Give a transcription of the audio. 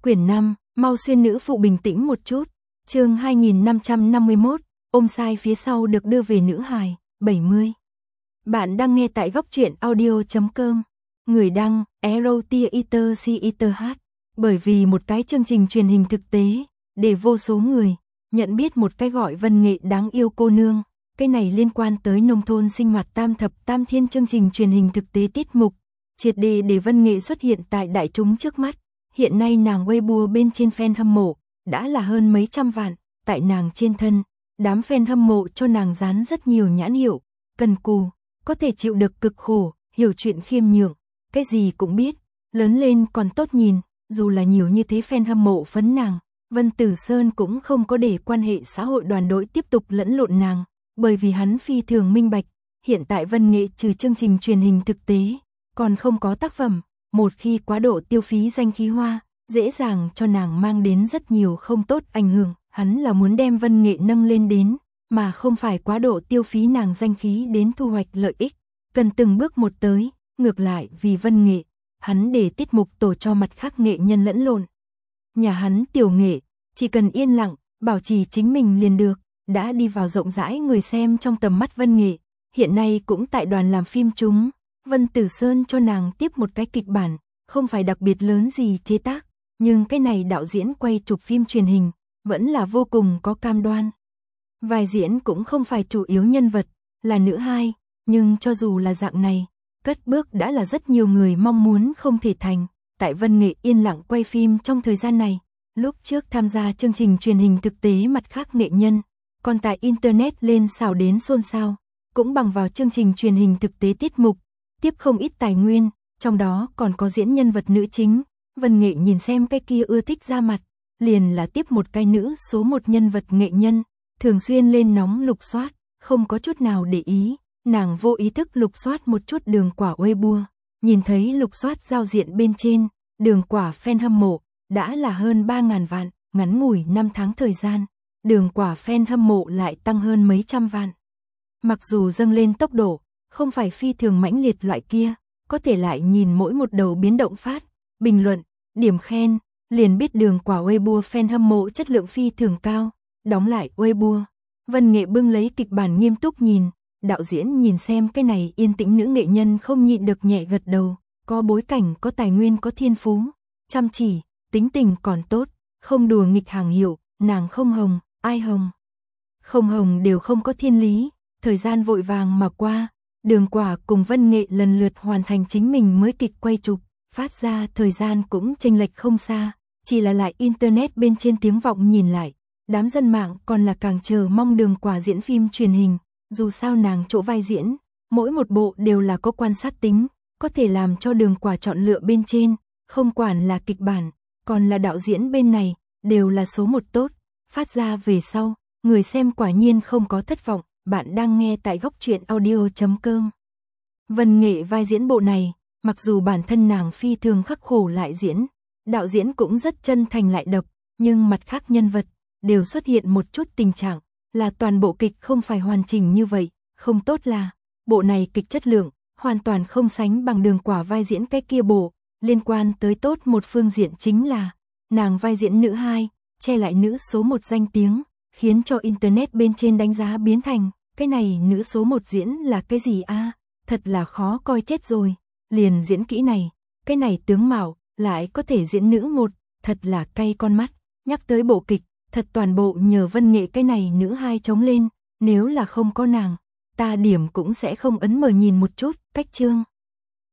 Quyển 5, mau xuyên nữ phụ bình tĩnh một chút. Chương 2551, ôm sai phía sau được đưa về nữ hài, 70. Bạn đang nghe tại góc truyện audio.com. Người đăng, EROTIERCITH. Bởi vì một cái chương trình truyền hình thực tế, để vô số người nhận biết một cái gọi Vân Nghệ đáng yêu cô nương. Cái này liên quan tới nông thôn sinh hoạt tam thập tam thiên chương trình truyền hình thực tế tiết mục, triệt để Vân Nghệ xuất hiện tại đại chúng trước mắt. Hiện nay nàng Weibo bên trên fan hâm mộ đã là hơn mấy trăm vạn, tại nàng trên thân, đám fan hâm mộ cho nàng dán rất nhiều nhãn hiệu, cần cù, có thể chịu được cực khổ, hiểu chuyện khiêm nhượng, cái gì cũng biết, lớn lên còn tốt nhìn, dù là nhiều như thế fan hâm mộ phấn nàng, Vân Tử Sơn cũng không có để quan hệ xã hội đoàn đội tiếp tục lẫn lộn nàng, bởi vì hắn phi thường minh bạch, hiện tại Vân Nghệ trừ chương trình truyền hình thực tế, còn không có tác phẩm. Một khi quá độ tiêu phí danh khí hoa, dễ dàng cho nàng mang đến rất nhiều không tốt ảnh hưởng, hắn là muốn đem Vân Nghệ nâng lên đến, mà không phải quá độ tiêu phí nàng danh khí đến thu hoạch lợi ích, cần từng bước một tới, ngược lại vì Vân Nghệ, hắn để tiết mục tổ cho mặt khác nghệ nhân lẫn lộn. Nhà hắn Tiểu Nghệ, chỉ cần yên lặng, bảo trì chính mình liền được, đã đi vào rộng rãi người xem trong tầm mắt Vân Nghệ, hiện nay cũng tại đoàn làm phim chúng. Vân Tử Sơn cho nàng tiếp một cái kịch bản, không phải đặc biệt lớn gì chế tác, nhưng cái này đạo diễn quay chụp phim truyền hình, vẫn là vô cùng có cam đoan. Vai diễn cũng không phải chủ yếu nhân vật, là nữ hai, nhưng cho dù là dạng này, cất bước đã là rất nhiều người mong muốn không thể thành. Tại Vân Nghệ yên lặng quay phim trong thời gian này, lúc trước tham gia chương trình truyền hình thực tế mặt khác nghệ nhân, còn tại Internet lên xào đến xôn xao, cũng bằng vào chương trình truyền hình thực tế tiết mục, tiếp không ít tài nguyên, trong đó còn có diễn nhân vật nữ chính. Vân Nghệ nhìn xem cái kia ưa thích ra mặt, liền là tiếp một cái nữ số một nhân vật nghệ nhân, thường xuyên lên nóng lục soát, không có chút nào để ý, nàng vô ý thức lục soát một chút Đường Quả Weibo, nhìn thấy lục soát giao diện bên trên, Đường Quả fan hâm mộ, đã là hơn 3.000 vạn, ngắn ngủi 5 tháng thời gian, Đường Quả fan hâm mộ lại tăng hơn mấy trăm vạn. Mặc dù dâng lên tốc độ, không phải phi thường mãnh liệt loại kia, có thể lại nhìn mỗi một đầu biến động phát, bình luận, điểm khen, liền biết Đường Quả Weibo fan hâm mộ chất lượng phi thường cao. Đóng lại Weibo, Vân Nghệ bưng lấy kịch bản nghiêm túc nhìn, đạo diễn nhìn xem cái này yên tĩnh nữ nghệ nhân không nhịn được nhẹ gật đầu, có bối cảnh, có tài nguyên, có thiên phú, chăm chỉ, tính tình còn tốt, không đùa nghịch hàng hiệu, nàng không hồng, ai hồng. Không hồng đều không có thiên lý, thời gian vội vàng mà qua. Đường Quả cùng Vân Nghệ lần lượt hoàn thành chính mình mới kịch quay chụp, phát ra thời gian cũng chênh lệch không xa, chỉ là lại Internet bên trên tiếng vọng nhìn lại, đám dân mạng còn là càng chờ mong Đường Quả diễn phim truyền hình, dù sao nàng chỗ vai diễn, mỗi một bộ đều là có quan sát tính, có thể làm cho Đường Quả chọn lựa bên trên, không quản là kịch bản, còn là đạo diễn bên này, đều là số một tốt, phát ra về sau, người xem quả nhiên không có thất vọng. Bạn đang nghe tại góc truyện audio.com. Vân Nghệ vai diễn bộ này, mặc dù bản thân nàng phi thường khắc khổ lại diễn, đạo diễn cũng rất chân thành lại độc, nhưng mặt khác nhân vật đều xuất hiện một chút tình trạng là toàn bộ kịch không phải hoàn chỉnh như vậy, không tốt là bộ này kịch chất lượng hoàn toàn không sánh bằng Đường Quả vai diễn cái kia bộ. Liên quan tới tốt một phương diện chính là nàng vai diễn nữ hai, che lại nữ số một danh tiếng, khiến cho Internet bên trên đánh giá biến thành, cái này nữ số một diễn là cái gì a? Thật là khó coi chết rồi, liền diễn kỹ này, cái này tướng mạo, lại có thể diễn nữ một, thật là cay con mắt, nhắc tới bộ kịch, thật toàn bộ nhờ Vân Nghệ cái này nữ hai chống lên, nếu là không có nàng, ta điểm cũng sẽ không ấn mở nhìn một chút, cách chương.